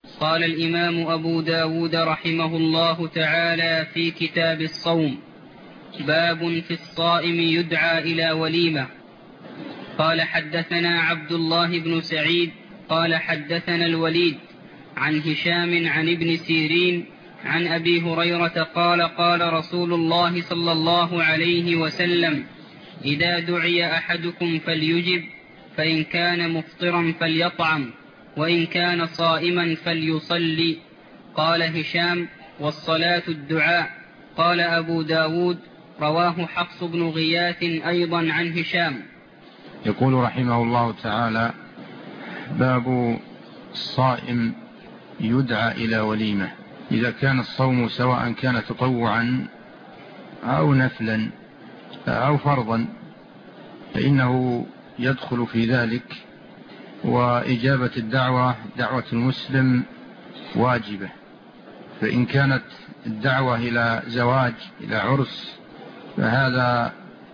قال الإمام أبو داود رحمه الله تعالى في كتاب الصوم: باب في الصائم يدعى إلى وليمة. قال حدثنا عبد الله بن سعيد قال حدثنا الوليد عن هشام عن ابن سيرين عن أبي هريرة قال قال رسول الله صلى الله عليه وسلم: إذا دعي أحدكم فليجب، فإن كان مفطرا فليطعم، وإن كان صائما فليصلي. قال هشام: والصلاة الدعاء. قال أبو داود: رواه حفص بن غياث أيضا عن هشام. يقول رحمه الله تعالى: باب الصائم يدعى إلى وليمة. إذا كان الصوم سواء كان تطوعا أو نفلا أو فرضا فإنه يدخل في ذلك، وإجابة الدعوة دعوة المسلم واجبة. فإن كانت الدعوة إلى زواج إلى عرس فهذا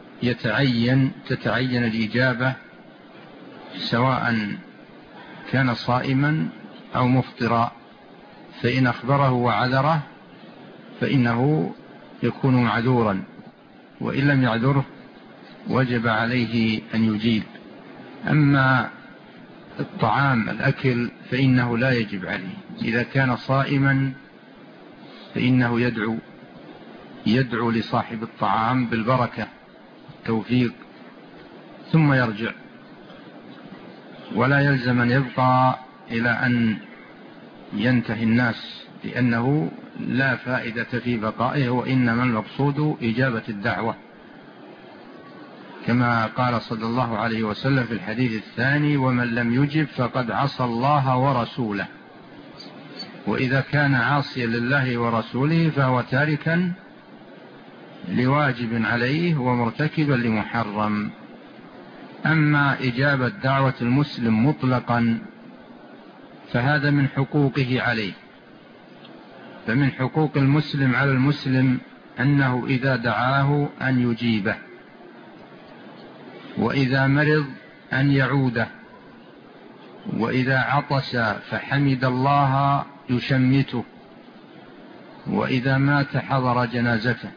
تتعين الإجابة سواء كان صائما أو مفطرا، فإن أخبره وعذره فإنه يكون معذورا، وإن لم يعذره وجب عليه أن يجيب. أما الطعام الأكل فإنه لا يجب عليه. إذا كان صائما فإنه يدعو لصاحب الطعام بالبركة والتوفيق ثم يرجع، ولا يلزم أن يبقى إلى أن ينتهي الناس، لأنه لا فائدة في بقائه، وإنما المقصود إجابة الدعوة، كما قال صلى الله عليه وسلم في الحديث الثاني: ومن لم يجب فقد عصى الله ورسوله. وإذا كان عاصيا لله ورسوله فهو تاركا لواجب عليه ومرتكبا لمحرم. أما إجابة دعوة المسلم مطلقا فهذا من حقوقه عليه. فمن حقوق المسلم على المسلم أنه إذا دعاه أن يجيبه، وإذا مرض أن يعوده، وإذا عطس فحمد الله يشمته، وإذا مات حضر جنازته.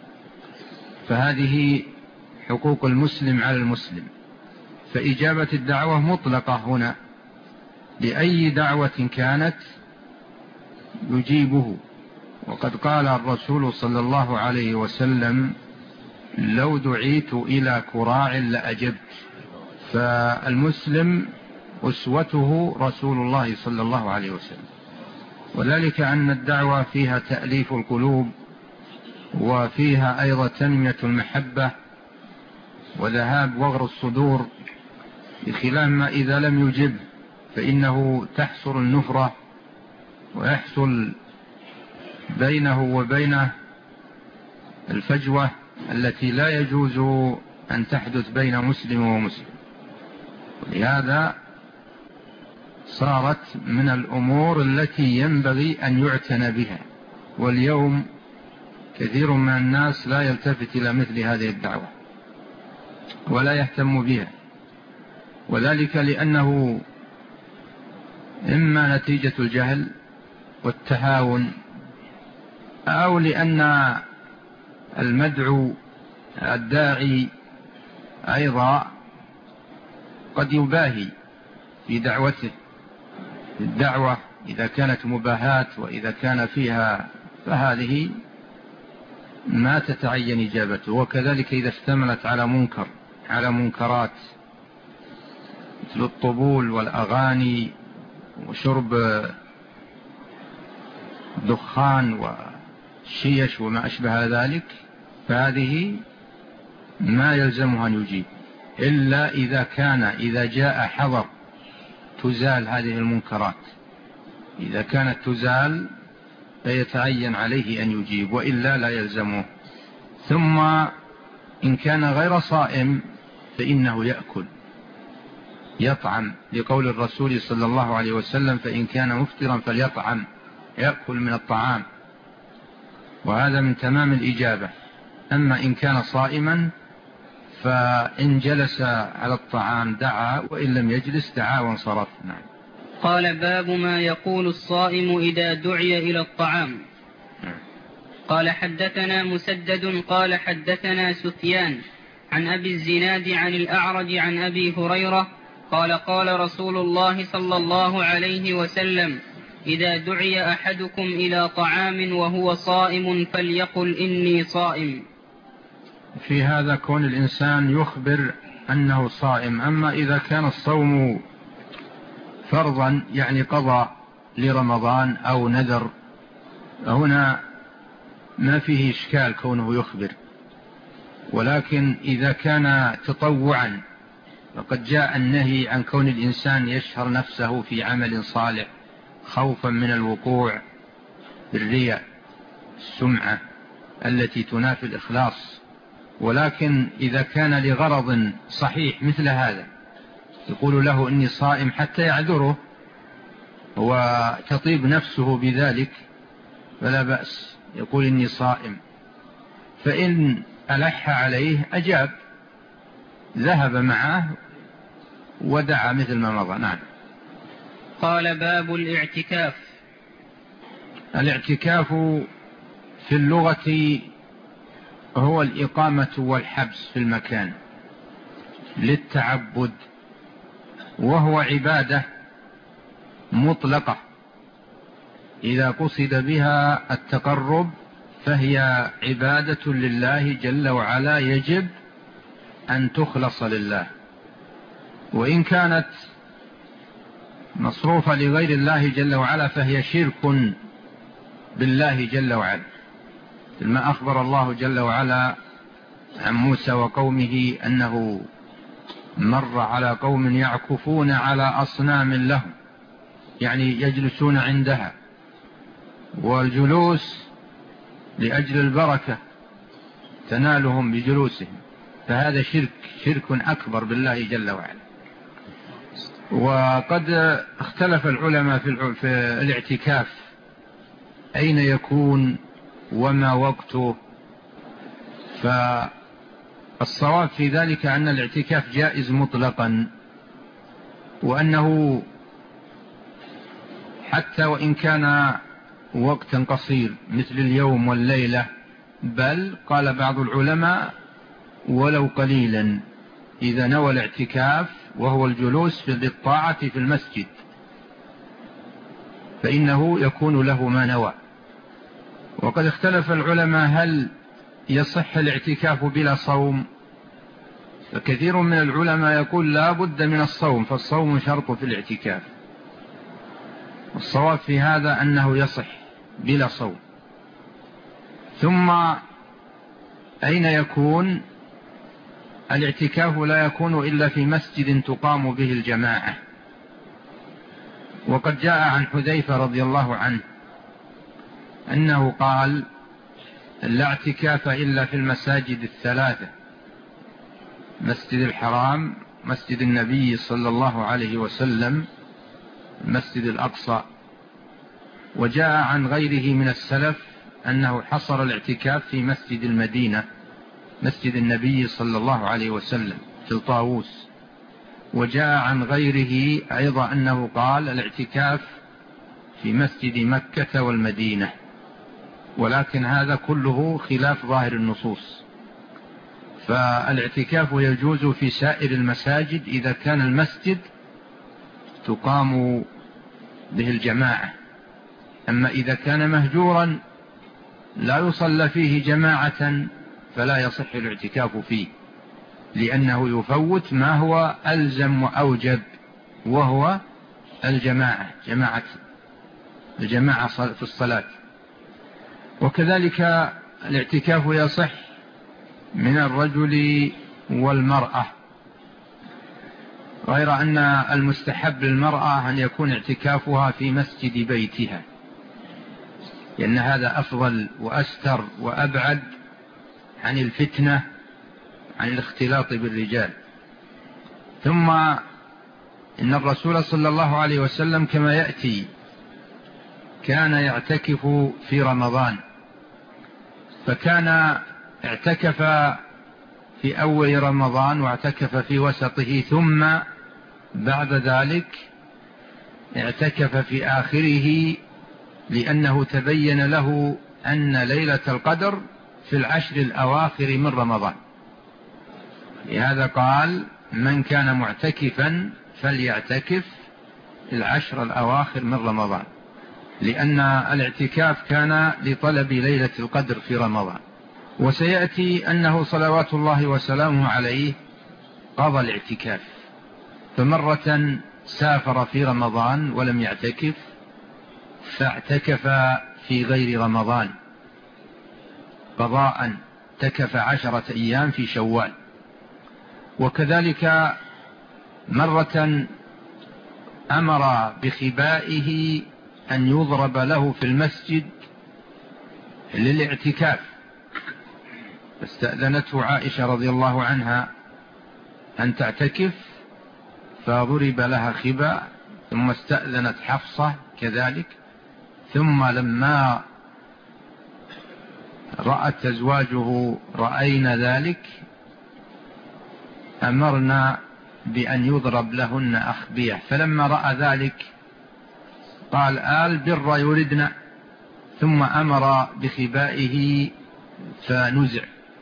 فهذه حقوق المسلم على المسلم. فإجابة الدعوة مطلقة هنا، لأي دعوة كانت يجيبه. وقد قال الرسول صلى الله عليه وسلم: لو دعيت إلى كراع لأجبت. فالمسلم أسوته رسول الله صلى الله عليه وسلم، وذلك أن الدعوة فيها تأليف القلوب، وفيها أيضا تنمية المحبة وذهاب وغر الصدور، بخلاف ما إذا لم يجب فإنه تحصل النفرة ويحصل بينه وبينه الفجوة التي لا يجوز أن تحدث بين مسلم ومسلم. ولهذا صارت من الأمور التي ينبغي أن يعتنى بها. واليوم كثير من الناس لا يلتفت إلى مثل هذه الدعوة ولا يهتم بها، وذلك لأنه إما نتيجة الجهل والتهاون، أو لأن المدعو الداعي أيضا قد يباهي في دعوته. الدعوة إذا كانت مباهات وإذا كان فيها فهذه ما تتعين إجابته. وكذلك إذا اشتملت على منكرات مثل الطبول والأغاني وشرب دخان والشيش وما أشبه ذلك، فهذه ما يلزمها أن يجيب، إلا إذا جاء حظر تزال هذه المنكرات. إذا كانت تزال فيتعين عليه أن يجيب، وإلا لا يلزمه. ثم إن كان غير صائم فإنه يطعم، لقول الرسول صلى الله عليه وسلم: فإن كان مفطرا فليطعم، يأكل من الطعام، وهذا من تمام الإجابة. أما إن كان صائما فإن جلس على الطعام دعا، وإن لم يجلس دعا وانصرف. نعم. قال باب ما يقول الصائم إذا دعي إلى الطعام. قال حدثنا مسدد قال حدثنا سفيان عن أبي الزناد عن الأعرج عن أبي هريرة قال قال رسول الله صلى الله عليه وسلم إذا دعي أحدكم إلى طعام وهو صائم فليقل إني صائم. في هذا كون الإنسان يخبر أنه صائم. أما إذا كان الصوم فرضا يعني قضى لرمضان أو نذر، هنا ما فيه إشكال كونه يخبر. ولكن إذا كان تطوعا فقد جاء النهي عن كون الإنسان يشهر نفسه في عمل صالح خوفا من الوقوع بالرياء السمعة التي تنافي الإخلاص. ولكن إذا كان لغرض صحيح مثل هذا يقول له إني صائم حتى يعذره وتطيب نفسه بذلك فلا بأس، يقول إني صائم. فإن ألح عليه أجاب، ذهب معه ودعا مثل ما مضى. نعم. قال باب الاعتكاف. الاعتكاف في اللغة هو الإقامة والحبس في المكان للتعبد، وهو عبادة مطلقة إذا قصد بها التقرب فهي عبادة لله جل وعلا يجب أن تخلص لله. وإن كانت مصروفة لغير الله جل وعلا فهي شرك بالله جل وعلا، ما أخبر الله جل وعلا عن موسى وقومه أنه مر على قوم يعكفون على أصنام لهم، يعني يجلسون عندها، والجلوس لأجل البركة تنالهم بجلوسهم، فهذا شرك أكبر بالله جل وعلا. وقد اختلف العلماء في الاعتكاف أين يكون وما وقته، فالصواب في ذلك أن الاعتكاف جائز مطلقا، وأنه حتى وإن كان وقتا قصير مثل اليوم والليلة، بل قال بعض العلماء ولو قليلا إذا نوى الاعتكاف وهو الجلوس بالطاعة في المسجد فإنه يكون له ما نوى. وقد اختلف العلماء هل يصح الاعتكاف بلا صوم، فكثير من العلماء يقول لا بد من الصوم، فالصوم شرط في الاعتكاف. الصواب في هذا أنه يصح بلا صوم. ثم أين يكون؟ الاعتكاف لا يكون إلا في مسجد تقام به الجماعة. وقد جاء عن حذيفة رضي الله عنه أنه قال لا اعتكاف إلا في المساجد الثلاثة: مسجد الحرام، مسجد النبي صلى الله عليه وسلم، المسجد الأقصى. وجاء عن غيره من السلف أنه حصر الاعتكاف في مسجد المدينة، مسجد النبي صلى الله عليه وسلم في الطاووس. وجاء عن غيره أيضا أنه قال الاعتكاف في مسجد مكة والمدينة، ولكن هذا كله خلاف ظاهر النصوص. فالاعتكاف يجوز في سائر المساجد إذا كان المسجد تقام به الجماعة. أما إذا كان مهجورا لا يصلى فيه جماعة فلا يصح الاعتكاف فيه، لأنه يفوت ما هو ألزم وأوجب، وهو الجماعة، الجماعة في الصلاة. وكذلك الاعتكاف يصح من الرجل والمرأة، غير أن المستحب للمرأة أن يكون اعتكافها في مسجد بيتها، لأن هذا أفضل وأستر وأبعد عن الفتنة، عن الاختلاط بالرجال. ثم إن الرسول صلى الله عليه وسلم كما يأتي كان يعتكف في رمضان، فكان اعتكف في أول رمضان واعتكف في وسطه، ثم بعد ذلك اعتكف في آخره لأنه تبين له أن ليلة القدر في العشر الأواخر من رمضان. لهذا قال من كان معتكفا فليعتكف العشر الأواخر من رمضان، لأن الاعتكاف كان لطلب ليلة القدر في رمضان. وسيأتي أنه صلوات الله وسلامه عليه قضى الاعتكاف، فمرة سافر في رمضان ولم يعتكف فاعتكف في غير رمضان قضاء، اعتكف 10 أيام في شوال. وكذلك مرة أمر بخبائه أن يضرب له في المسجد للاعتكاف، فاستأذنته عائشة رضي الله عنها أن تعتكف فضرب لها خباء، ثم استأذنت حفصة كذلك، ثم لما رأت أزواجه رأينا ذلك أمرنا بأن يضرب لهن أخبية، فلما رأى ذلك قال آل بر يردنا، ثم أمر بخبائه فنزع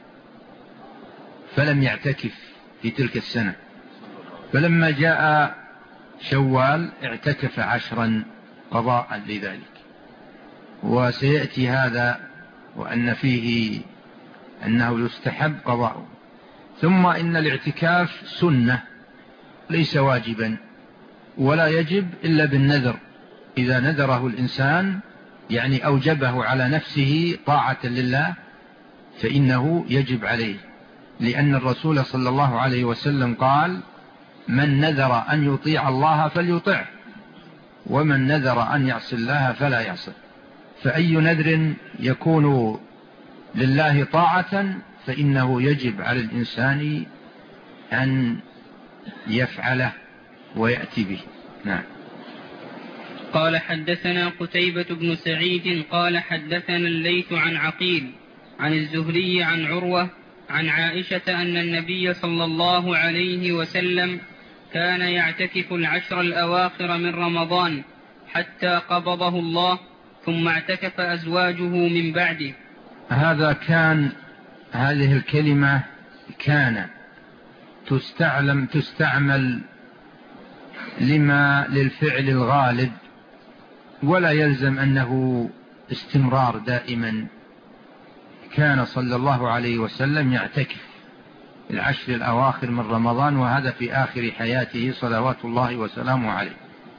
فلم يعتكف في تلك السنة. فلما جاء شوال اعتكف 10 قضاء لذلك. وسيأتي هذا وأن فيه أنه يستحب قضاءه. ثم إن الاعتكاف سنة ليس واجبا، ولا يجب إلا بالنذر، إذا نذره الإنسان يعني أوجبه على نفسه طاعة لله فإنه يجب عليه، لأن الرسول صلى الله عليه وسلم قال من نذر أن يطيع الله فليطعه، ومن نذر أن يعصي الله فلا يعصي. فأي نذر يكون لله طاعة فإنه يجب على الإنسان أن يفعله ويأتي به. نعم. قال حدثنا قتيبة بن سعيد قال حدثنا الليث عن عقيل عن الزهري عن عروة عن عائشة أن النبي صلى الله عليه وسلم كان يعتكف 10 الأواخر من رمضان حتى قبضه الله، ثم اعتكف أزواجه من بعده. هذه الكلمة كان تستعمل للفعل الغالب، ولا يلزم أنه استمرار دائما. كان صلى الله عليه وسلم يعتكف 10 الأواخر من رمضان، وهذا في آخر حياته صلوات الله وسلامه عليه.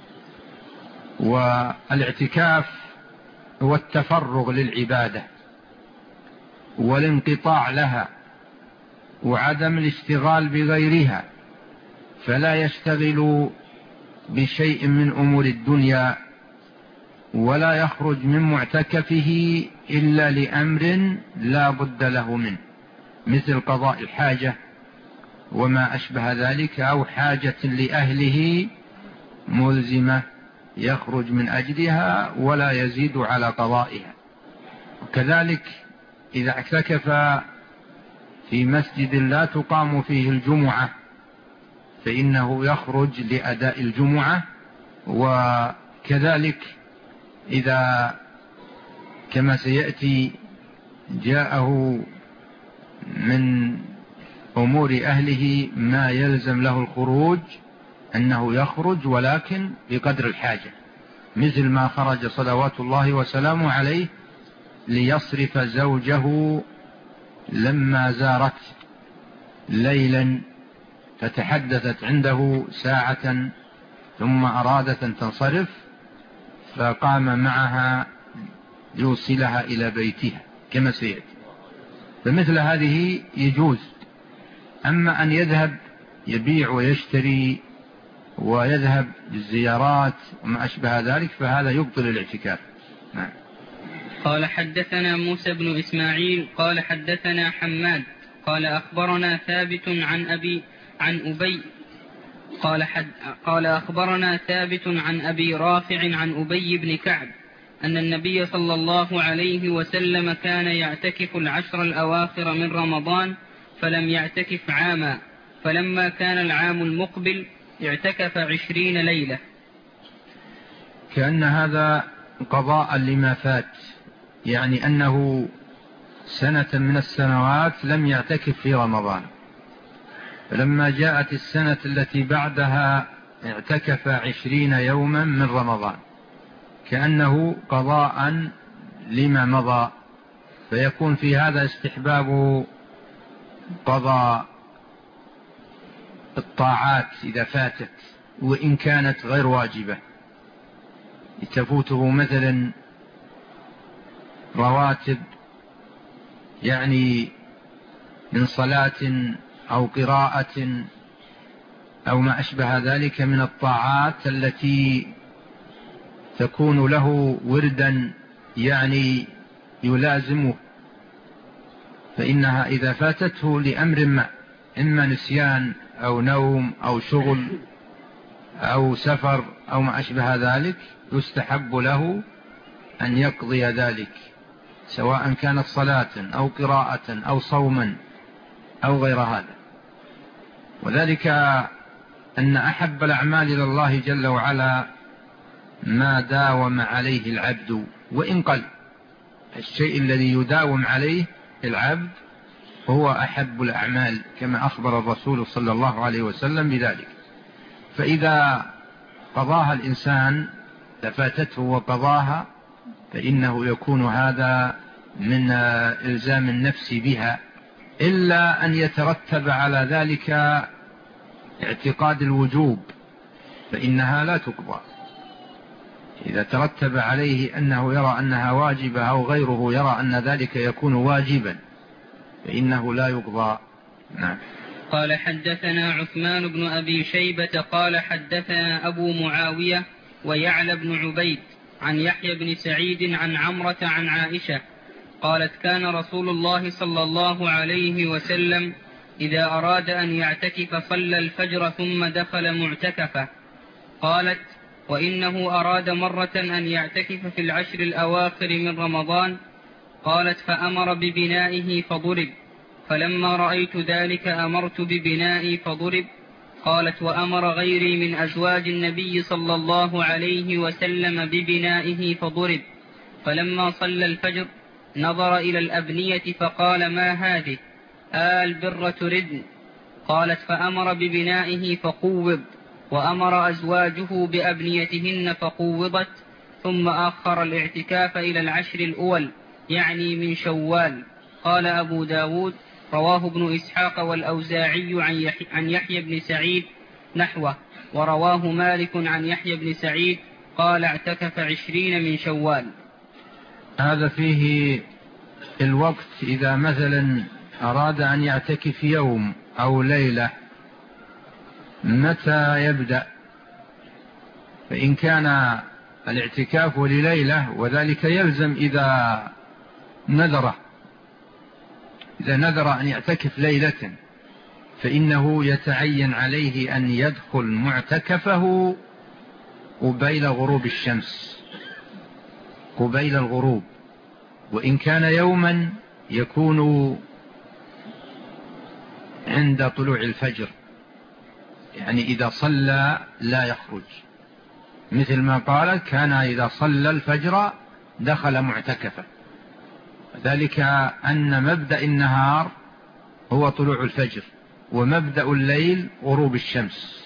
والاعتكاف هو التفرغ للعبادة والانقطاع لها وعدم الاشتغال بغيرها، فلا يشتغل بشيء من أمور الدنيا، ولا يخرج من معتكفه إلا لأمر لا بد له منه، مثل قضاء الحاجة وما أشبه ذلك، أو حاجة لأهله ملزمة يخرج من أجلها ولا يزيد على قضائها. وكذلك إذا اعتكف في مسجد لا تقام فيه الجمعة فإنه يخرج لأداء الجمعة. وكذلك إذا كما سيأتي جاءه من أمور أهله ما يلزم له الخروج أنه يخرج، ولكن بقدر الحاجة، مثل ما خرج صلوات الله وسلامه عليه ليصرف زوجه لما زارت ليلا فتحدثت عنده ساعة ثم أرادت أن تنصرف، فقام معها يوصلها إلى بيتها كما سيأتي. فمثل هذه يجوز. أما أن يذهب يبيع ويشتري ويذهب للزيارات وما أشبه ذلك فهذا يبطل الاعتكاف. نعم. قال حدثنا موسى بن إسماعيل قال حدثنا حماد قال أخبرنا ثابت عن أبي قال أخبرنا ثابت عن أبي رافع عن أبي بن كعب أن النبي صلى الله عليه وسلم كان يعتكف 10 الأواخر من رمضان فلم يعتكف عاما، فلما كان العام المقبل اعتكف 20 ليلة. كأن هذا قضاء لما فات، يعني أنه سنة من السنوات لم يعتكف في رمضان، فلما جاءت السنة التي بعدها اعتكف 20 يوما من رمضان، كأنه قضاء لما مضى، فيكون في هذا استحباب قضاء الطاعات إذا فاتت وإن كانت غير واجبة، تفوته مثلا رواتب يعني من صلاة أو قراءة أو ما أشبه ذلك من الطاعات التي تكون له وردا يعني يلازمه، فإنها إذا فاتته لأمر ما، إما نسيان أو نوم أو شغل أو سفر أو ما أشبه ذلك، يستحب له أن يقضي ذلك، سواء كانت صلاة أو قراءة أو صوما أو غير هذا. وذلك أن أحب الأعمال إلى الله جل وعلا ما داوم عليه العبد وإن قل، الشيء الذي يداوم عليه العبد هو أحب الأعمال، كما أخبر الرسول صلى الله عليه وسلم بذلك. فإذا قضاها الإنسان لفاتته وقضاها، فإنه يكون هذا من إلزام النفس بها، إلا أن يترتب على ذلك اعتقاد الوجوب، فإنها لا تقضى. إذا ترتب عليه أنه يرى أنها واجبة أو غيره يرى أن ذلك يكون واجبا، فإنه لا يقضى. نعم. قال حدثنا عثمان بن أبي شيبة قال حدثنا أبو معاوية ويعلى بن عبيد عن يحيى بن سعيد عن عمرة عن عائشة قالت كان رسول الله صلى الله عليه وسلم إذا أراد أن يعتكف صلى الفجر ثم دخل معتكفه. قالت وإنه أراد مرة أن يعتكف في العشر الأواخر من رمضان. قالت فأمر ببنائه فضرب، فلما رأيت ذلك أمرت ببنائي فضرب. قالت وأمر غيري من أزواج النبي صلى الله عليه وسلم ببنائه فضرب، فلما صلى الفجر نظر إلى الأبنية فقال ما هذه؟ البر تردن؟ قالت فأمر ببنائه فقوض، وأمر أزواجه بأبنيتهن فقوضت، ثم أخر الاعتكاف إلى العشر الأول يعني من شوال. قال أبو داود رواه ابن إسحاق والأوزاعي عن يحيى بن سعيد نحوه، ورواه مالك عن يحيى بن سعيد قال اعتكف 20 من شوال. هذا فيه الوقت، إذا مثلا أراد أن يعتكف يوم أو ليلة متى يبدأ؟ فإن كان الاعتكاف لليلة وذلك يلزم إذا نذر أن يعتكف ليلة، فإنه يتعين عليه أن يدخل معتكفه قبيل غروب الشمس، قبيل الغروب. وإن كان يوما يكون عند طلوع الفجر، يعني إذا صلى لا يخرج، مثل ما قال كان إذا صلى الفجر دخل معتكفا، ذلك أن مبدأ النهار هو طلوع الفجر ومبدأ الليل غروب الشمس.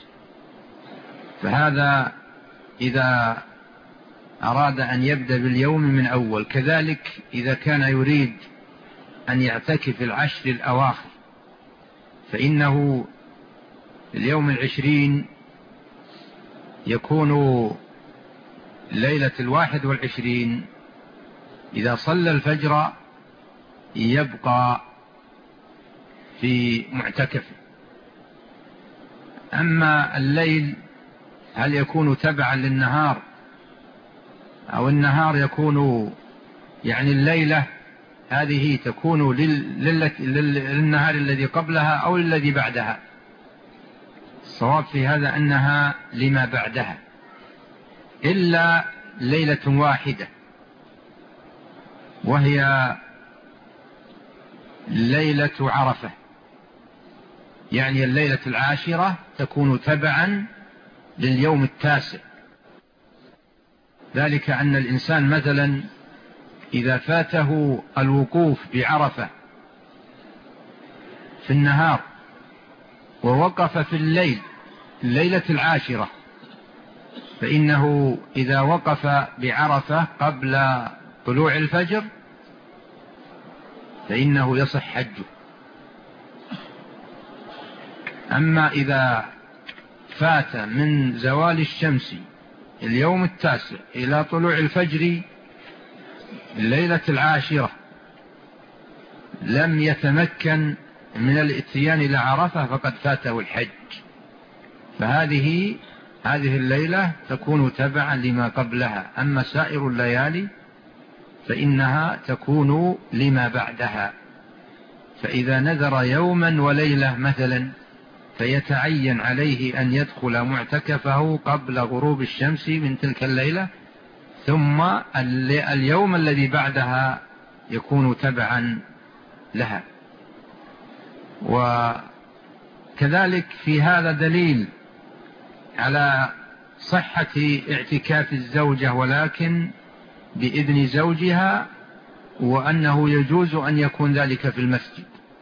فهذا إذا أراد أن يبدأ باليوم من أول. كذلك إذا كان يريد أن يعتكف العشر الأواخر، فإنه اليوم 20 يكون ليلة 21، إذا صلى الفجر يبقى في معتكفه. أما الليل هل يكون تبعا للنهار أو النهار يكون، يعني الليلة هذه تكون للنهار الذي قبلها أو الذي بعدها؟ الصواب في هذا أنها لما بعدها، إلا ليلة واحدة وهي ليلة عرفة، يعني الليلة 10 تكون تبعا لليوم 9، ذلك أن الإنسان مثلا إذا فاته الوقوف بعرفة في النهار ووقف في الليلة العاشرة، فإنه إذا وقف بعرفة قبل طلوع الفجر فإنه يصح حجه. أما إذا فات من زوال الشمس اليوم التاسع إلى طلوع الفجر الليلة العاشرة لم يتمكن من الاتيان إلى عرفة فقد فاته الحج، فهذه الليلة تكون تبعا لما قبلها. أما سائر الليالي فإنها تكون لما بعدها. فإذا نذر يوما وليلة مثلا فيتعين عليه أن يدخل معتكفه قبل غروب الشمس من تلك الليلة، ثم اليوم الذي بعدها يكون تبعا لها. وكذلك في هذا دليل على صحة اعتكاف الزوجة ولكن بإذن زوجها، وأنه يجوز أن يكون ذلك في المسجد.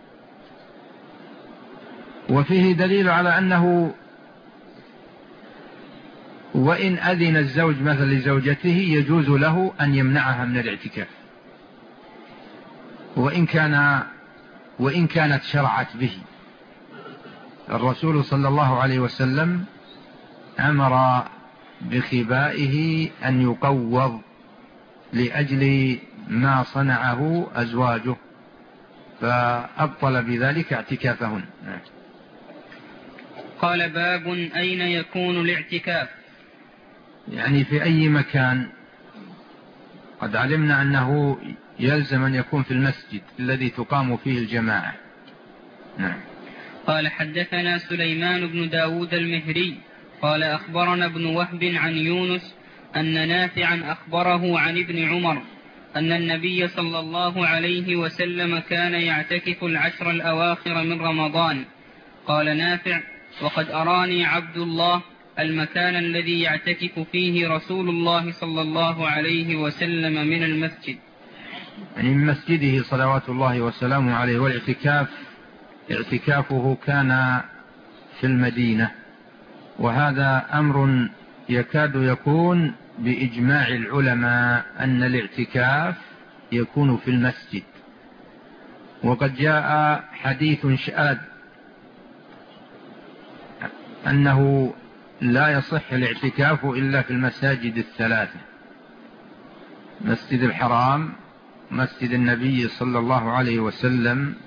وفيه دليل على أنه وإن أذن الزوج مثلا لزوجته يجوز له أن يمنعها من الاعتكاف وإن كانت شرعت به. الرسول صلى الله عليه وسلم أمر بخبائه أن يقوض لأجل ما صنعه أزواجه، فأبطل بذلك اعتكافهن. قال: باب أين يكون الاعتكاف؟ يعني في أي مكان. قد علمنا أنه يلزم أن يكون في المسجد الذي تقام فيه الجماعة. نعم. قال: حدثنا سليمان بن داود المهري قال: أخبرنا ابن وهب عن يونس أن نافعا أخبره عن ابن عمر أن النبي صلى الله عليه وسلم كان يعتكف العشر الأواخر من رمضان. قال نافع: وقد أراني عبد الله المكان الذي يعتكف فيه رسول الله صلى الله عليه وسلم من المسجد، يعني من مسجده صلوات الله وسلامه عليه. واعتكافه كان في المدينة، وهذا أمر يكاد يكون بإجماع العلماء أن الاعتكاف يكون في المسجد. وقد جاء حديث شاذ أنه لا يصح الاعتكاف إلا في المساجد الثلاثة: مسجد الحرام، مسجد النبي صلى الله عليه وسلم،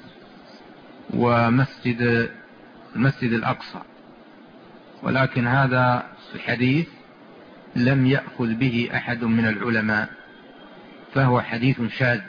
ومسجد الأقصى. ولكن هذا الحديث لم يأخذ به أحد من العلماء، فهو حديث شاذ.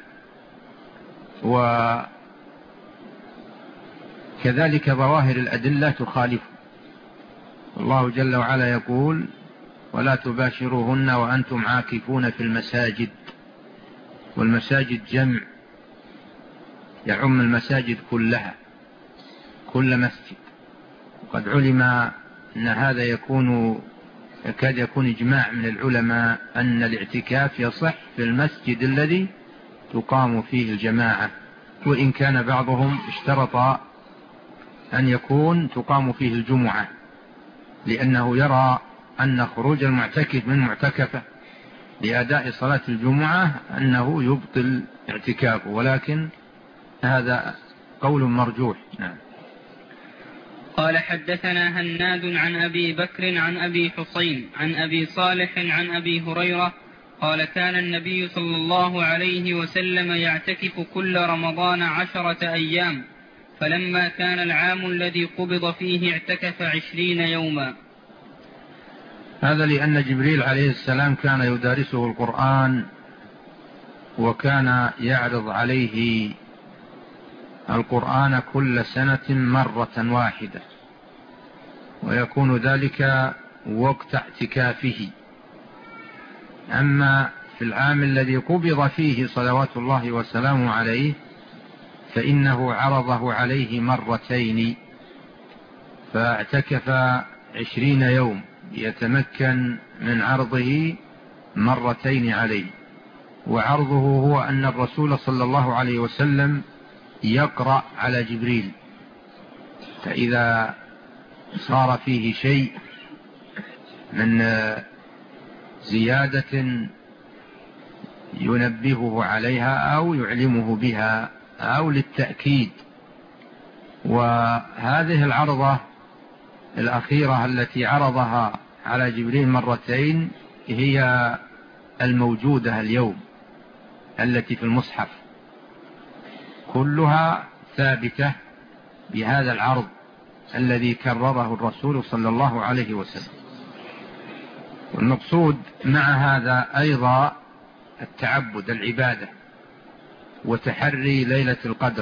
وكذلك ظواهر الأدلة تخالف. الله جل وعلا يقول: ولا تباشروهن وأنتم عاكفون في المساجد. والمساجد جمع يعم المساجد كلها، كل مسجد. وقد علم أن هذا يكاد يكون إجماع من العلماء أن الاعتكاف يصح في المسجد الذي تقام فيه الجماعة، وإن كان بعضهم اشترط أن يكون تقام فيه الجمعة، لأنه يرى أن خروج المعتكف من معتكفه لأداء صلاة الجمعة أنه يبطل اعتكافه، ولكن هذا قول مرجوح. نعم. قال: حدثنا هناد عن أبي بكر عن أبي حصين عن أبي صالح عن أبي هريرة قال: كان النبي صلى الله عليه وسلم يعتكف كل رمضان 10 أيام، فلما كان العام الذي قبض فيه اعتكف 20 يوما. هذا لأن جبريل عليه السلام كان يدارسه القرآن، وكان يعرض عليه القرآن كل سنة مرة واحدة، ويكون ذلك وقت اعتكافه. أما في العام الذي قبض فيه صلوات الله وسلامه عليه فإنه عرضه عليه مرتين، فاعتكف 20 يوم ليتمكن من عرضه مرتين عليه. وعرضه هو أن الرسول صلى الله عليه وسلم يقرأ على جبريل، فإذا صار فيه شيء من زيادة ينبهه عليها أو يعلمه بها أو للتأكيد. وهذه العرضة الأخيرة التي عرضها على جبريل مرتين هي الموجودة اليوم التي في المصحف، كلها ثابتة بهذا العرض الذي كرره الرسول صلى الله عليه وسلم. والمقصود مع هذا أيضا التعبد، العبادة، وتحري ليلة القدر.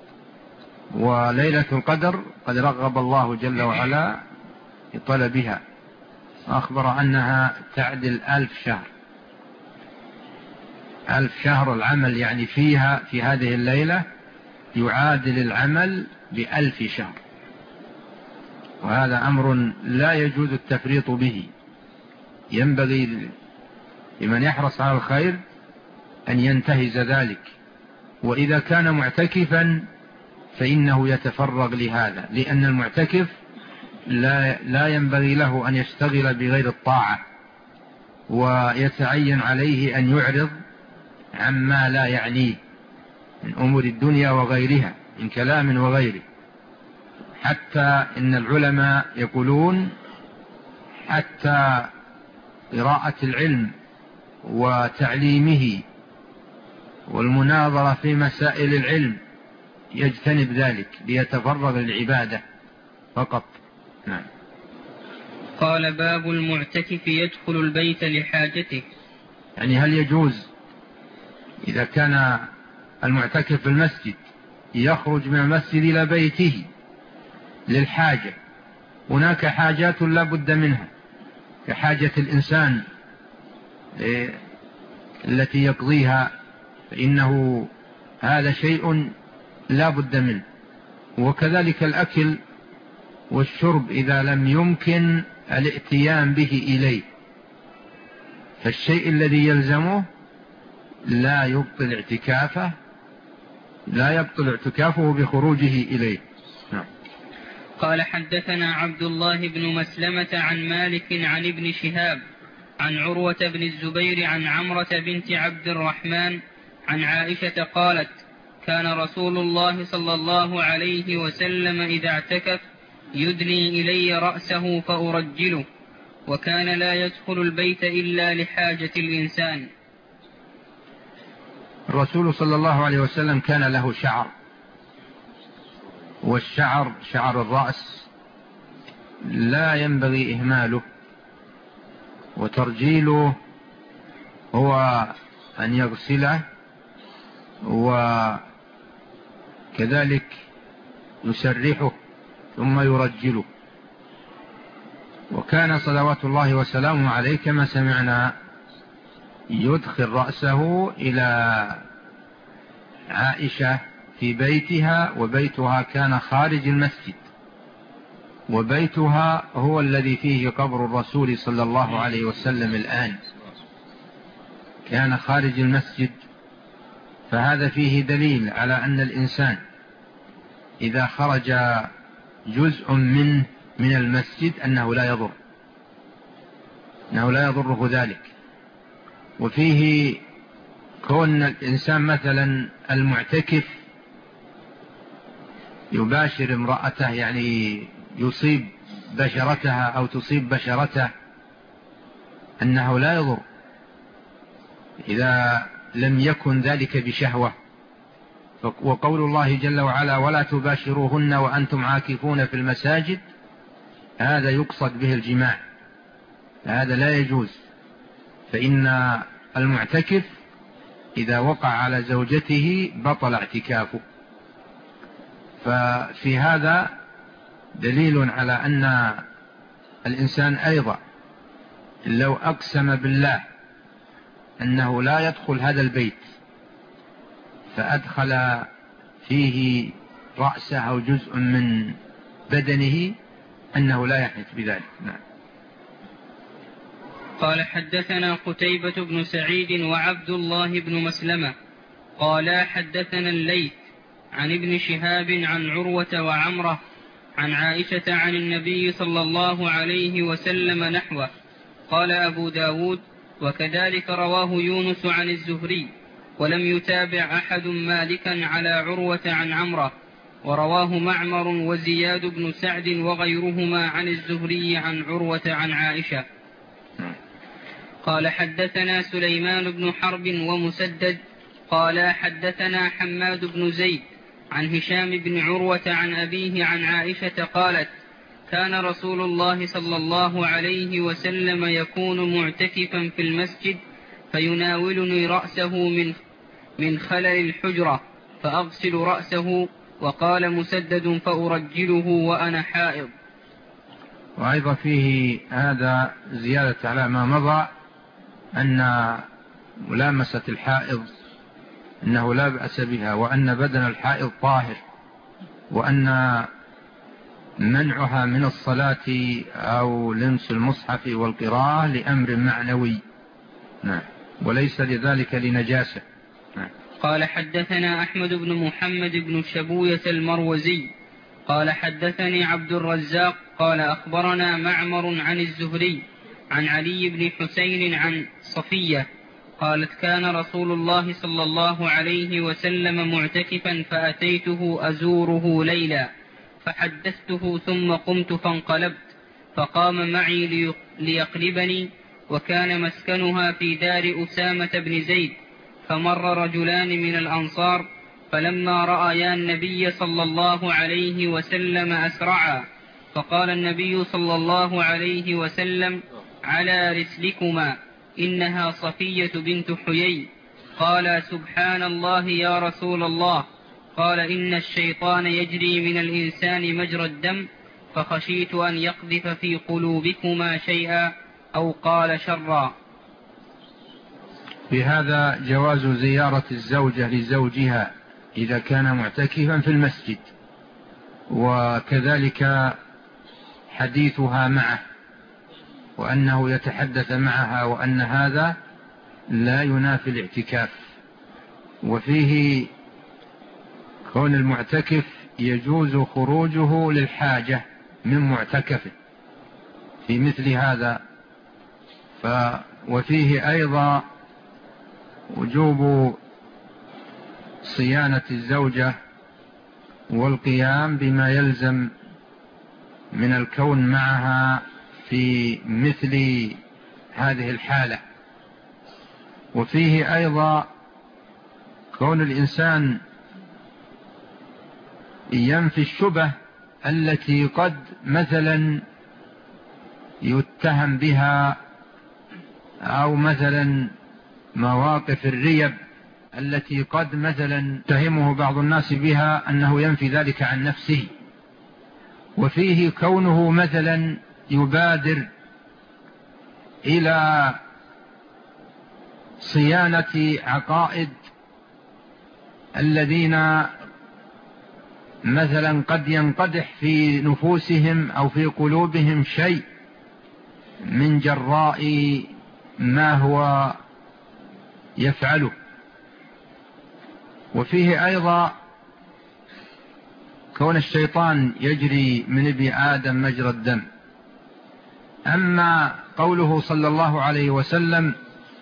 وليلة القدر قد رغب الله جل وعلا في طلبها، أخبر أنها تعدل 1000 شهر. 1000 شهر العمل يعني فيها في هذه الليلة يعادل العمل ب1000 شهر، وهذا أمر لا يجوز التفريط به. ينبغي لمن يحرص على الخير أن ينتهز ذلك، وإذا كان معتكفا فإنه يتفرغ لهذا، لأن المعتكف لا ينبغي له أن يشتغل بغير الطاعة، ويتعين عليه أن يعرض عما لا يعنيه من أمور الدنيا وغيرها من كلام وغيره. حتى إن العلماء يقولون حتى قراءة العلم وتعليمه والمناظرة في مسائل العلم يجتنب ذلك ليتفرغ للعبادة فقط. نعم. قال: باب المعتكف يدخل البيت لحاجته. يعني هل يجوز إذا كان المعتكف في المسجد يخرج من المسجد إلى بيته للحاجة؟ هناك حاجات لا بد منها، كحاجة الإنسان التي يقضيها، فإنه هذا شيء لا بد منه. وكذلك الأكل والشرب إذا لم يمكن الائتيان به إليه، فالشيء الذي يلزمه لا يبطل اعتكافه بخروجه إليه. نعم. قال: حدثنا عبد الله بن مسلمة عن مالك عن ابن شهاب عن عروة بن الزبير عن عمرة بنت عبد الرحمن عن عائشة قالت: كان رسول الله صلى الله عليه وسلم إذا اعتكف يدني إلي رأسه فأرجله، وكان لا يدخل البيت إلا لحاجة الإنسان. الرسول صلى الله عليه وسلم كان له شعر، والشعر شعر الرأس لا ينبغي إهماله، وترجيله هو أن يغسله وكذلك يسرحه ثم يرجله. وكان صلوات الله وسلامه عليه كما سمعنا يدخل رأسه إلى عائشة في بيتها، وبيتها كان خارج المسجد، وبيتها هو الذي فيه قبر الرسول صلى الله عليه وسلم الآن، كان خارج المسجد. فهذا فيه دليل على أن الإنسان إذا خرج جزء من المسجد أنه لا يضره ذلك. وفيه كون الإنسان مثلا المعتكف يباشر امرأته، يعني يصيب بشرتها أو تصيب بشرته، أنه لا يضر إذا لم يكن ذلك بشهوة. وقول الله جل وعلا: ولا تباشروهن وأنتم عاكفون في المساجد، هذا يقصد به الجماع، هذا لا يجوز. فإن المعتكف إذا وقع على زوجته بطل اعتكافه. ففي هذا دليل على أن الإنسان أيضا لو أقسم بالله أنه لا يدخل هذا البيت فأدخل فيه رأسه أو جزء من بدنه أنه لا يحنث بذلك. نعم. قال حدثنا قتيبة بن سعيد وعبد الله بن مسلمة قالا حدثنا الليث عن ابن شهاب عن عروة وعمرة عن عائشة عن النبي صلى الله عليه وسلم نحوه. قال أبو داود وكذلك رواه يونس عن الزهري ولم يتابع أحد مالكا على عروة عن عمرة، ورواه معمر وزياد بن سعد وغيرهما عن الزهري عن عروة عن عائشة. قال حدثنا سليمان بن حرب ومسدد قال حدثنا حماد بن زيد عن هشام بن عروة عن أبيه عن عائشة قالت كان رسول الله صلى الله عليه وسلم يكون معتكفا في المسجد فيناولني رأسه من خلل الحجرة فأغسل رأسه، وقال مسدد فأرجله وأنا حائض. وأيضا فيه هذا زيادة على ما مضى أن ملامسة الحائض أنه لا بأس بها، وأن بدن الحائض طاهر، وأن منعها من الصلاة أو لمس المصحف والقراءة لأمر معنوي وليس لذلك لنجاسة. قال حدثنا أحمد بن محمد بن شبوية المروزي قال حدثني عبد الرزاق قال أخبرنا معمر عن الزهري عن علي بن حسين عن صفية قالت كان رسول الله صلى الله عليه وسلم معتكفا فأتيته أزوره ليلا فحدثته ثم قمت فانقلبت فقام معي ليقلبني، وكان مسكنها في دار أسامة بن زيد، فمر رجلان من الأنصار فلما رأيا النبي صلى الله عليه وسلم أسرعا، فقال النبي صلى الله عليه وسلم على رسلكما إنها صفية بنت حيي. قال سبحان الله يا رسول الله. قال إن الشيطان يجري من الإنسان مجرى الدم فخشيت أن يقذف في قلوبكما شيئا أو قال شرا. بهذا جواز زيارة الزوجة لزوجها إذا كان معتكفا في المسجد، وكذلك حديثها معه، وأنه يتحدث معها، وأن هذا لا ينافي الاعتكاف. وفيه كون المعتكف يجوز خروجه للحاجة من معتكفه في مثل هذا. وفيه أيضا وجوب صيانة الزوجة والقيام بما يلزم من الكون معها في مثل هذه الحالة. وفيه أيضا كون الإنسان ينفي الشبه التي قد مثلا يتهم بها، أو مثلا مواقف الريب التي قد مثلا يتهمه بعض الناس بها أنه ينفي ذلك عن نفسه. وفيه كونه مثلا يبادر إلى صيانة عقائد الذين مثلا قد ينقدح في نفوسهم أو في قلوبهم شيء من جراء ما هو يفعله. وفيه أيضا كون الشيطان يجري من ابن آدم مجرى الدم. أما قوله صلى الله عليه وسلم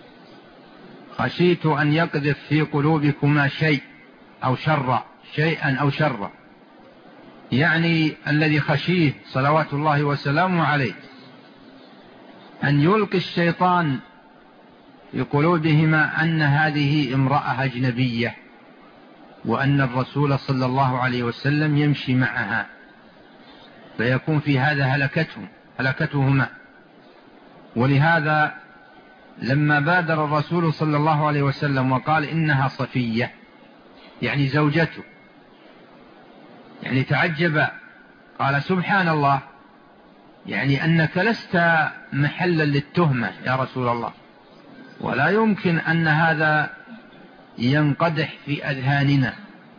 خشيت أن يقذف في قلوبكما شيء أو شر، شيئا أو شر، يعني الذي خشيه صلوات الله وسلامه عليه أن يلقي الشيطان في قلوبهما أن هذه امرأة أجنبية، وأن الرسول صلى الله عليه وسلم يمشي معها، فيكون في هذا هلكتهما. ولهذا لما بادر الرسول صلى الله عليه وسلم وقال إنها صفية يعني زوجته، يعني تعجب، قال سبحان الله، يعني أنك لست محلا للتهمة يا رسول الله، ولا يمكن أن هذا ينقدح في أذهاننا.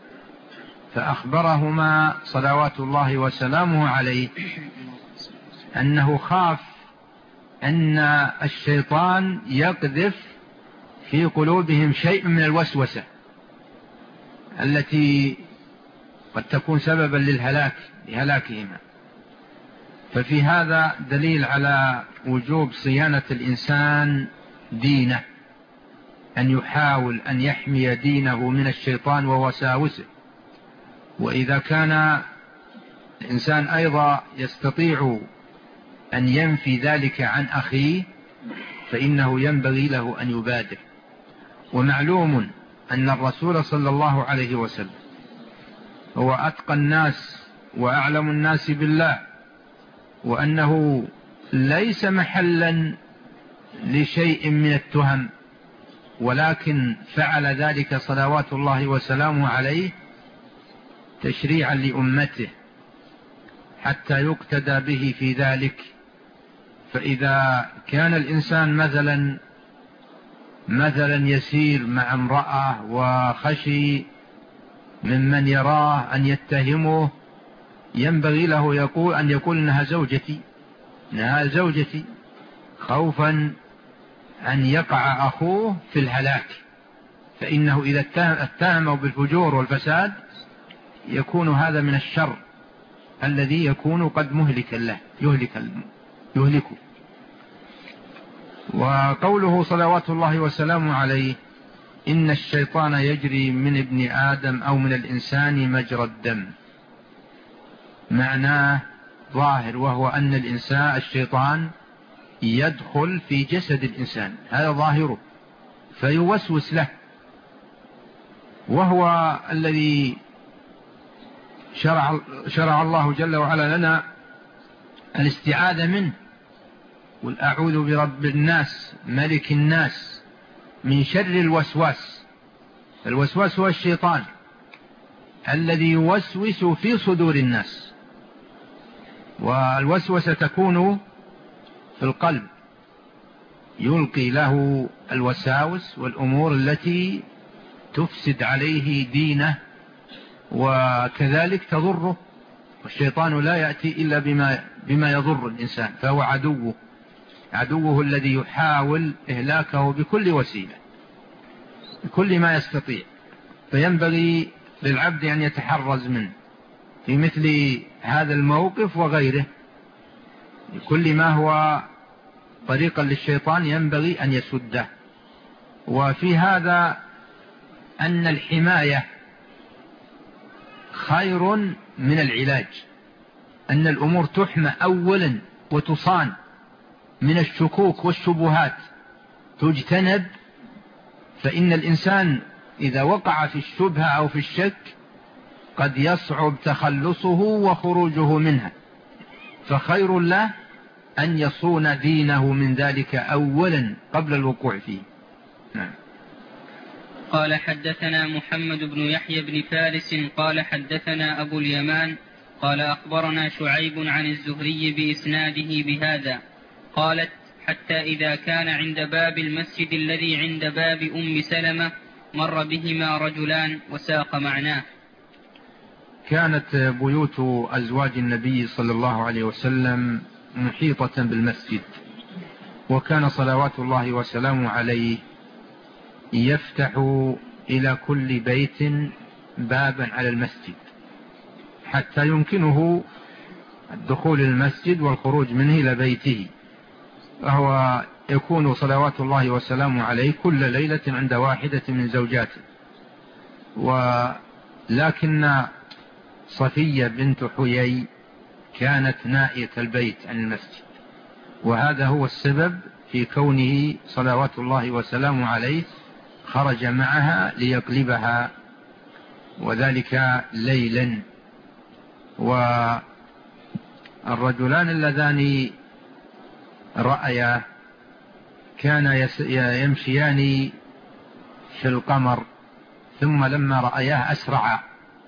فأخبرهما صلوات الله وسلامه عليه أنه خاف أن الشيطان يقذف في قلوبهم شيء من الوسوسة التي قد تكون سببا لهلاكهما. ففي هذا دليل على وجوب صيانة الإنسان دينه، أن يحاول أن يحمي دينه من الشيطان ووساوسه. وإذا كان الإنسان أيضا يستطيع أن ينفي ذلك عن أخيه فإنه ينبغي له أن يبادر. ومعلوم أن الرسول صلى الله عليه وسلم هو أتقى الناس وأعلم الناس بالله، وأنه ليس محلا لشيء من التهم، ولكن فعل ذلك صلوات الله وسلامه عليه تشريعا لأمته حتى يقتدى به في ذلك. فإذا كان الإنسان مثلا يسير مع امرأة وخشي ممن يراه أن يتهمه، ينبغي له أن يقول إنها زوجتي، خوفا أن يقع أخوه في الهلاك. فإنه إذا اتهمه بالفجور والفساد يكون هذا من الشر الذي يكون قد مهلكا له، يهلكه. وقوله صلوات الله وسلامه عليه إن الشيطان يجري من ابن آدم أو من الإنسان مجرى الدم، معناه ظاهر، وهو أن الشيطان يدخل في جسد الإنسان، هذا ظاهره، فيوسوس له، وهو الذي شرع الله جل وعلا لنا الاستعاذة منه. قل أعوذ برب الناس ملك الناس من شر الوسواس. الوسواس هو الشيطان الذي يوسوس في صدور الناس، والوسوسة تكون في القلب، يلقي له الوساوس والأمور التي تفسد عليه دينه وكذلك تضره. والشيطان لا يأتي إلا بما يضر الإنسان، فهو عدوه الذي يحاول إهلاكه بكل وسيلة، بكل ما يستطيع. فينبغي للعبد أن يتحرز منه في مثل هذا الموقف وغيره. كل ما هو طريقا للشيطان ينبغي أن يسده. وفي هذا أن الحماية خير من العلاج، أن الأمور تحمى أولا وتصان من الشكوك والشبهات تجتنب. فإن الإنسان إذا وقع في الشبهة أو في الشك قد يصعب تخلصه وخروجه منها، فخير له أن يصون دينه من ذلك أولا قبل الوقوع فيه. نعم. قال حدثنا محمد بن يحيى بن فارس قال حدثنا أبو اليمان قال أخبرنا شعيب عن الزهري بإسناده بهذا قالت حتى إذا كان عند باب المسجد الذي عند باب أم سلمة مر بهما رجلان وساق معناه. كانت بيوت أزواج النبي صلى الله عليه وسلم محيطة بالمسجد، وكان صلوات الله وسلامه عليه يفتح إلى كل بيت بابا على المسجد حتى يمكنه الدخول المسجد والخروج منه إلى بيته. وهو يكون صلوات الله وسلامه عليه كل ليلة عند واحدة من زوجاته. ولكن صفية بنت حيي كانت نائية البيت عن المسجد، وهذا هو السبب في كونه صلوات الله وسلامه عليه خرج معها ليقلبها، وذلك ليلا. والرجلان اللذان رأيا كان يمشيان في القمر، ثم لما رأياه أسرعا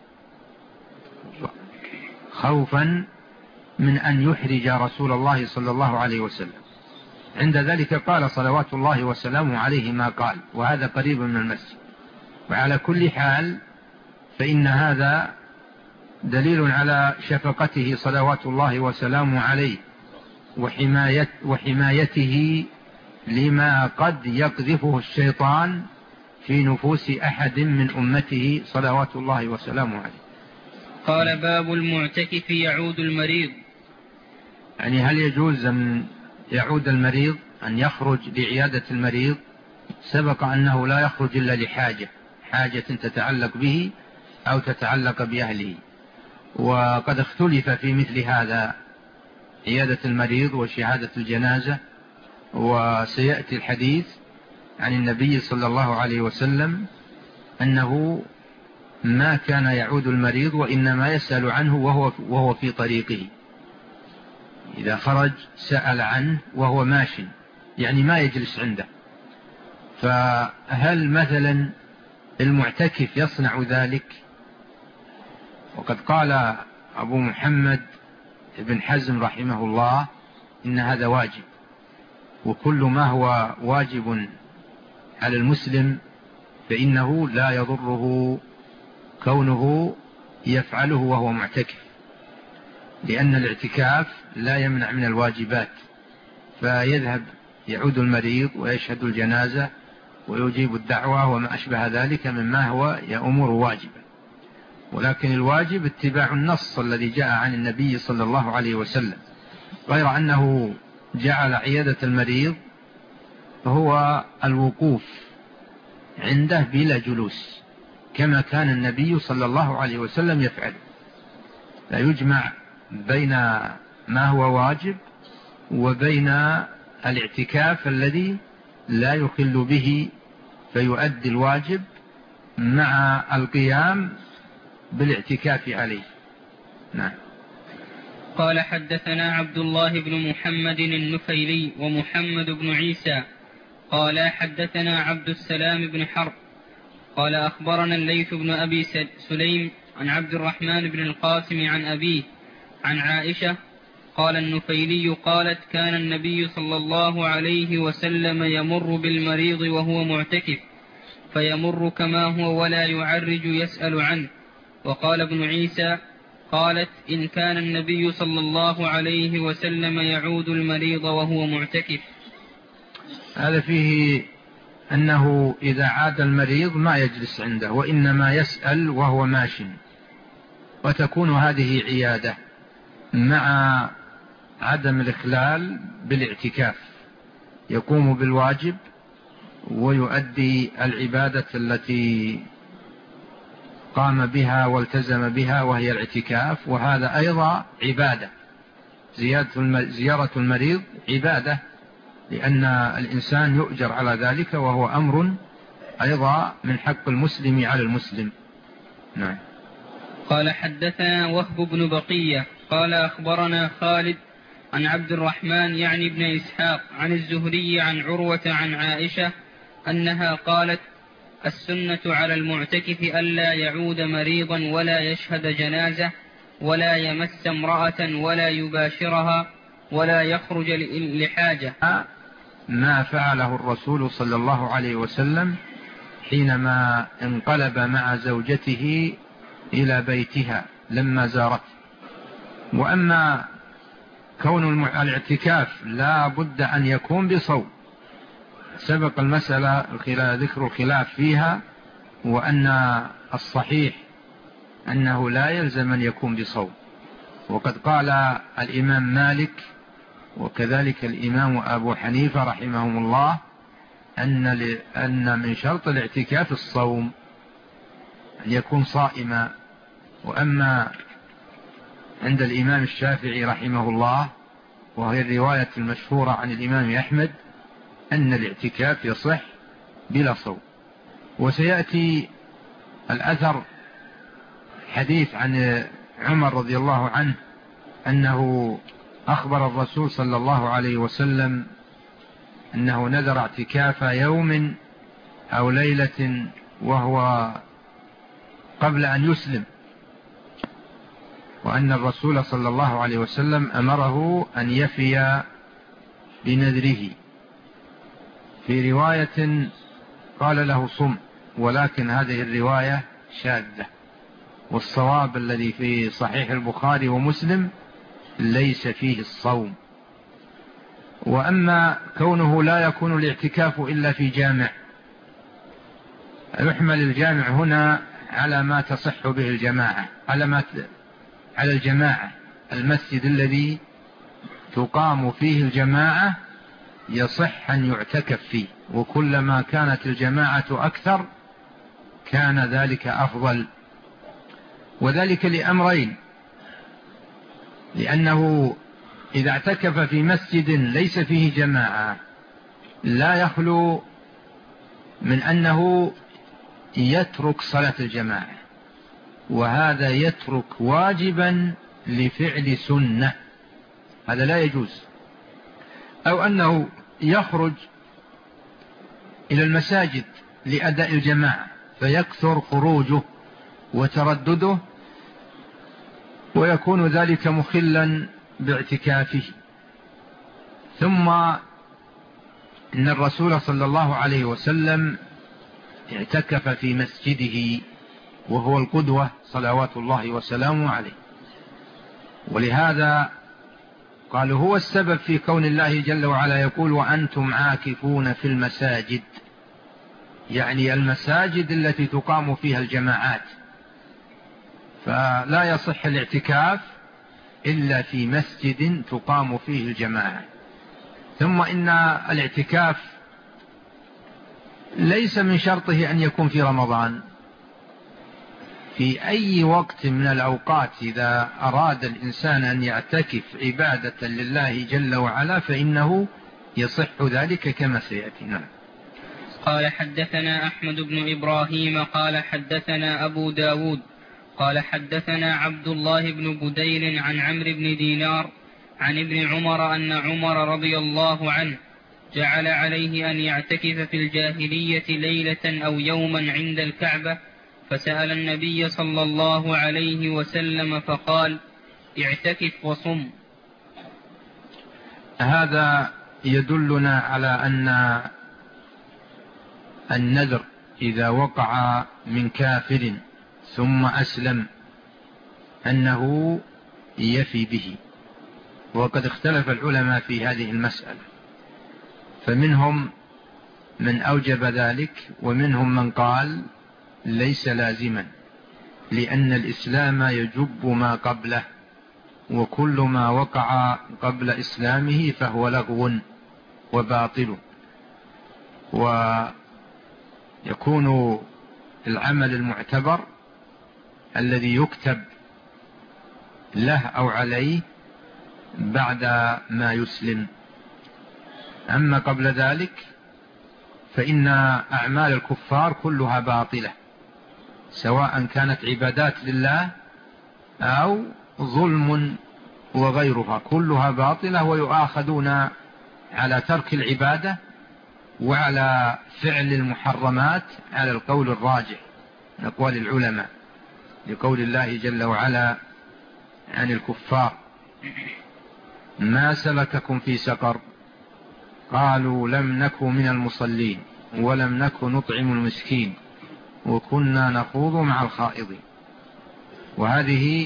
خوفا من أن يحرج رسول الله صلى الله عليه وسلم. عند ذلك قال صلوات الله وسلامه عليه ما قال، وهذا قريب من المسجد. وعلى كل حال فإن هذا دليل على شفقته صلوات الله وسلامه عليه وحمايته لما قد يقذفه الشيطان في نفوس أحد من أمته صلوات الله وسلامه عليه. قال: باب المعتكف يعود المريض. يعني هل يجوز أن يعود المريض، أن يخرج لعيادة المريض؟ سبق أنه لا يخرج إلا حاجة تتعلق به أو تتعلق بأهله، وقد اختلف في مثل هذا، عيادة المريض وشهادة الجنازة. وسيأتي الحديث عن النبي صلى الله عليه وسلم أنه ما كان يعود المريض وإنما يسأل عنه وهو في طريقه. إذا خرج سأل عنه وهو ماشي، يعني ما يجلس عنده. فهل مثلا المعتكف يصنع ذلك؟ وقد قال أبو محمد ابن حزم رحمه الله إن هذا واجب، وكل ما هو واجب على المسلم فإنه لا يضره كونه يفعله وهو معتكف، لأن الاعتكاف لا يمنع من الواجبات. فيذهب يعود المريض ويشهد الجنازة ويجيب الدعوة وما أشبه ذلك مما هو يأمر واجبا، ولكن الواجب اتباع النص الذي جاء عن النبي صلى الله عليه وسلم، غير أنه جعل عيادة المريض هو الوقوف عنده بلا جلوس، كما كان النبي صلى الله عليه وسلم يفعل. لا يجمع بين ما هو واجب وبين الاعتكاف الذي لا يخل به، فيؤدي الواجب مع القيام بالاعتكاف عليه. نعم. قال: حدثنا عبد الله بن محمد النفيلي ومحمد بن عيسى قال: حدثنا عبد السلام بن حرب قال: أخبرنا الليث بن أبي سليم عن عبد الرحمن بن القاسم عن أبيه عن عائشة قال النفيلي قالت: كان النبي صلى الله عليه وسلم يمر بالمريض وهو معتكف، فيمر كما هو ولا يعرج يسأل عنه. وقال ابن عيسى قالت: إن كان النبي صلى الله عليه وسلم يعود المريض وهو معتكف. هذا فيه أنه إذا عاد المريض ما يجلس عنده وإنما يسأل وهو ماشٍ، وتكون هذه عيادة مع عدم الإخلال بالاعتكاف، يقوم بالواجب ويؤدي العبادة التي قام بها والتزم بها وهي الاعتكاف، وهذا أيضا عبادة. زيارة المريض عبادة، لأن الإنسان يؤجر على ذلك، وهو أمر أيضا من حق المسلم على المسلم. نعم. قال: حدثنا وهب بن بقية قال: أخبرنا خالد عن عبد الرحمن يعني ابن إسحاق عن الزهري عن عروة عن عائشة أنها قالت: السنة على المعتكف ألا يعود مريضا ولا يشهد جنازة ولا يمس امرأة ولا يباشرها ولا يخرج لحاجة. ما فعله الرسول صلى الله عليه وسلم حينما انقلب مع زوجته إلى بيتها لما زارته. وأما كون الاعتكاف لا بد أن يكون بصوم، سبق المسألة ذكر الخلاف فيها، وأن الصحيح أنه لا يلزم أن يكون بصوم. وقد قال الإمام مالك وكذلك الإمام أبو حنيفة رحمهم الله أن من شرط الاعتكاف الصوم، أن يكون صائما. وأما عند الإمام الشافعي رحمه الله، وهي الرواية المشهورة عن الإمام أحمد، أن الاعتكاف يصح بلا صوم. وسيأتي الأثر حديث عن عمر رضي الله عنه أنه أخبر الرسول صلى الله عليه وسلم أنه نذر اعتكاف يوم أو ليلة وهو قبل أن يسلم، وأن الرسول صلى الله عليه وسلم أمره أن يفي بنذره. في رواية قال له صم، ولكن هذه الرواية شاذة، والصواب الذي في صحيح البخاري ومسلم ليس فيه الصوم، وأما كونه لا يكون الاعتكاف إلا في جامع، يحمل الجامع هنا على ما تصح به الجماعة، على الجماعة، المسجد الذي تقام فيه الجماعة يصح أن يعتكف فيه، وكلما كانت الجماعة أكثر كان ذلك أفضل، وذلك لأمرين: لأنه إذا اعتكف في مسجد ليس فيه جماعة لا يخلو من أنه يترك صلاة الجماعة، وهذا يترك واجبا لفعل سنة، هذا لا يجوز. أو أنه يخرج إلى المساجد لأداء الجماعة فيكثر خروجه وتردده، ويكون ذلك مخلا باعتكافه. ثم إن الرسول صلى الله عليه وسلم اعتكف في مسجده وهو القدوة صلوات الله وسلامه عليه، ولهذا قالوا هو السبب في كون الله جل وعلا يقول وأنتم عاكفون في المساجد، يعني المساجد التي تقام فيها الجماعات، فلا يصح الاعتكاف إلا في مسجد تقام فيه الجماعة. ثم إن الاعتكاف ليس من شرطه أن يكون في رمضان، في أي وقت من الأوقات إذا أراد الإنسان أن يعتكف عبادة لله جل وعلا فإنه يصح ذلك كما سيأتي. قال حدثنا أحمد بن إبراهيم قال حدثنا أبو داود قال حدثنا عبد الله بن بديل عن عمرو بن دينار عن ابن عمر أن عمر رضي الله عنه جعل عليه أن يعتكف في الجاهلية ليلة أو يوما عند الكعبة، فسأل النبي صلى الله عليه وسلم فقال اعتكف وصم. هذا يدلنا على أن النذر إذا وقع من كافر ثم أسلم أنه يفي به، وقد اختلف العلماء في هذه المسألة، فمنهم من أوجب ذلك ومنهم من قال ليس لازما، لأن الإسلام يجب ما قبله، وكل ما وقع قبل إسلامه فهو لغو وباطل، ويكون العمل المعتبر الذي يكتب له أو عليه بعد ما يسلم. أما قبل ذلك فإن أعمال الكفار كلها باطلة، سواء كانت عبادات لله أو ظلم وغيرها، كلها باطلة، ويؤاخذون على ترك العبادة وعلى فعل المحرمات على القول الراجح من أقوال العلماء، لقول الله جل وعلا عن الكفار ما سلككم في سقر قالوا لم نك من المصلين ولم نك نطعم المسكين وكنا نخوض مع الخائضين. وهذه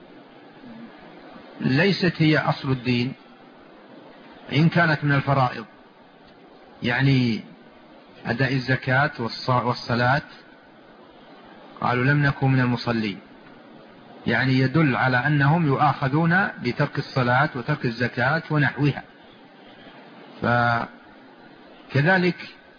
ليست هي أصل الدين إن كانت من الفرائض، يعني أداء الزكاة والصلاة، قالوا لم نكن من المصلين، يعني يدل على أنهم يؤاخذون بترك الصلاة وترك الزكاة ونحوها. فكذلك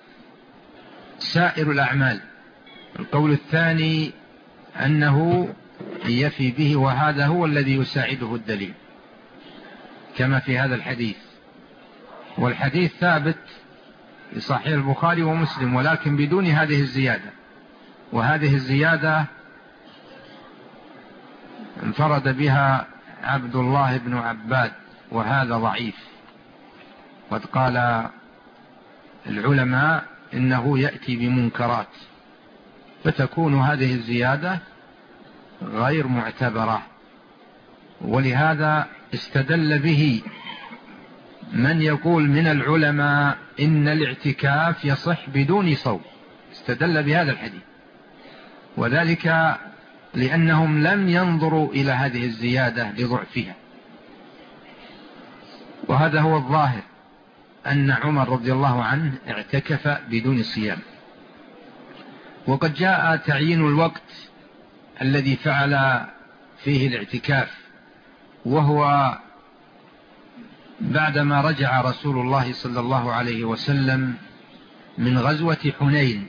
سائر الأعمال. القول الثاني أنه يفي به، وهذا هو الذي يساعده الدليل كما في هذا الحديث، والحديث ثابت في صحيح البخاري ومسلم ولكن بدون هذه الزيادة، وهذه الزيادة انفرد بها عبد الله بن عباد، وهذا ضعيف. قد قال العلماء إنه يأتي بمنكرات، فتكون هذه الزيادة غير معتبرة، ولهذا استدل به من يقول من العلماء إن الاعتكاف يصح بدون صوم، استدل بهذا الحديث، وذلك لأنهم لم ينظروا إلى هذه الزيادة لضعفها، وهذا هو الظاهر أن عمر رضي الله عنه اعتكف بدون صيام. وقد جاء تعيين الوقت الذي فعل فيه الاعتكاف، وهو بعدما رجع رسول الله صلى الله عليه وسلم من غزوة حنين،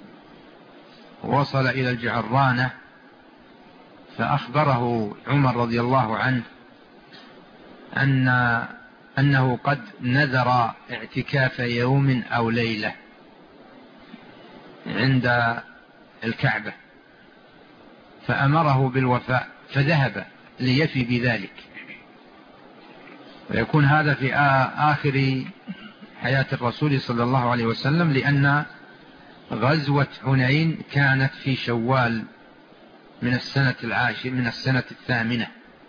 وصل إلى الجعرانة، فأخبره عمر رضي الله عنه أنه قد نذر اعتكاف يوم أو ليلة عند الكعبة، فأمره بالوفاء، فذهب ليفي بذلك، ويكون هذا في آخر حياة الرسول صلى الله عليه وسلم، لأن غزوة حنين كانت في شوال من السنة الثامنة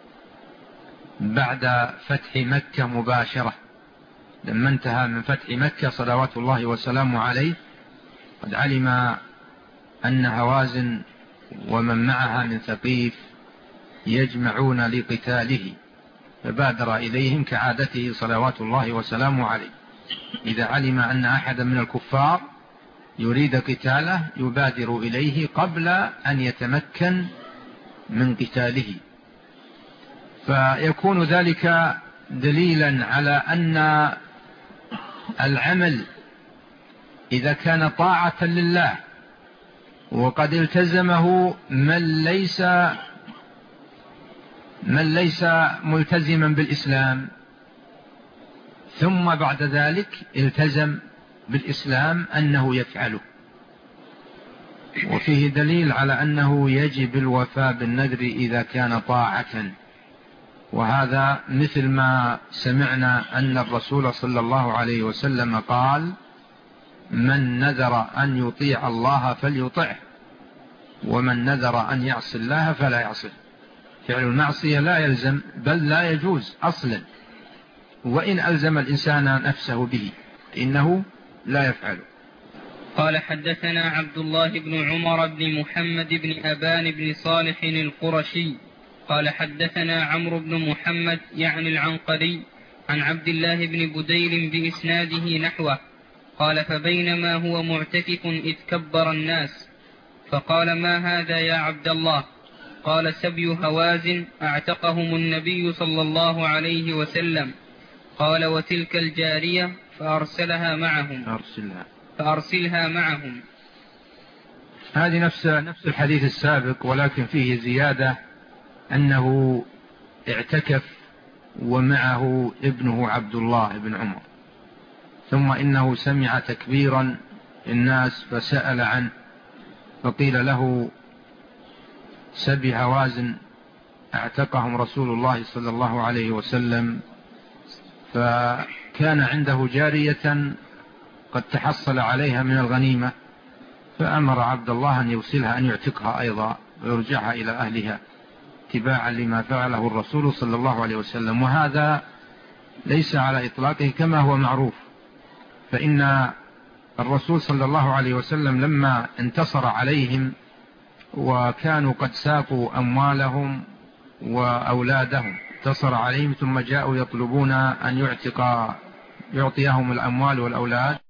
بعد فتح مكة مباشرة. لما انتهى من فتح مكة صلوات الله وسلامه عليه، قد علم أن هوازن ومن معها من ثقيف يجمعون لقتاله، فبادر إليهم كعادته صلوات الله وسلامه عليه. إذا علم أن أحدا من الكفار يريد قتاله يبادر إليه قبل أن يتمكن من قتاله، فيكون ذلك دليلا على أن العمل إذا كان طاعة لله وقد التزمه من ليس ملتزما بالإسلام، ثم بعد ذلك التزم بالإسلام، أنه يفعله. وفيه دليل على أنه يجب الوفاء بالنذر إذا كان طاعة، وهذا مثل ما سمعنا أن الرسول صلى الله عليه وسلم قال: من نذر أن يطيع الله فليطعه، ومن نذر أن يعصي الله فلا يعصيه. فعل المعصية لا يلزم بل لا يجوز أصلا، وإن ألزم الإنسان نفسه به إنه لا يفعله. قال حدثنا عبد الله بن عمر بن محمد بن أبان بن صالح القرشي قال حدثنا عمرو بن محمد يعني العنقري عن عبد الله بن بديل بإسناده نحوه قال: فبينما هو معتكف إذ كبر الناس، فقال: ما هذا يا عبد الله؟ قال: سبي هوازن اعتقهم النبي صلى الله عليه وسلم. قال: وتلك الجارية فأرسلها معهم. هذه نفس الحديث السابق، ولكن فيه زيادة أنه اعتكف ومعه ابنه عبد الله بن عمر، ثم إنه سمع تكبيرا الناس فسأل عنه، فقيل له: سبي هوازن اعتقهم رسول الله صلى الله عليه وسلم، فكان عنده جارية قد تحصل عليها من الغنيمة، فأمر عبد الله أن يوصلها، أن يعتقها أيضا ويرجعها إلى أهلها اتباعا لما فعله الرسول صلى الله عليه وسلم. وهذا ليس على إطلاقه كما هو معروف، فإن الرسول صلى الله عليه وسلم لما انتصر عليهم وكانوا قد ساقوا أموالهم وأولادهم، انتصر عليهم ثم جاءوا يطلبون أن يعطيهم الأموال والأولاد،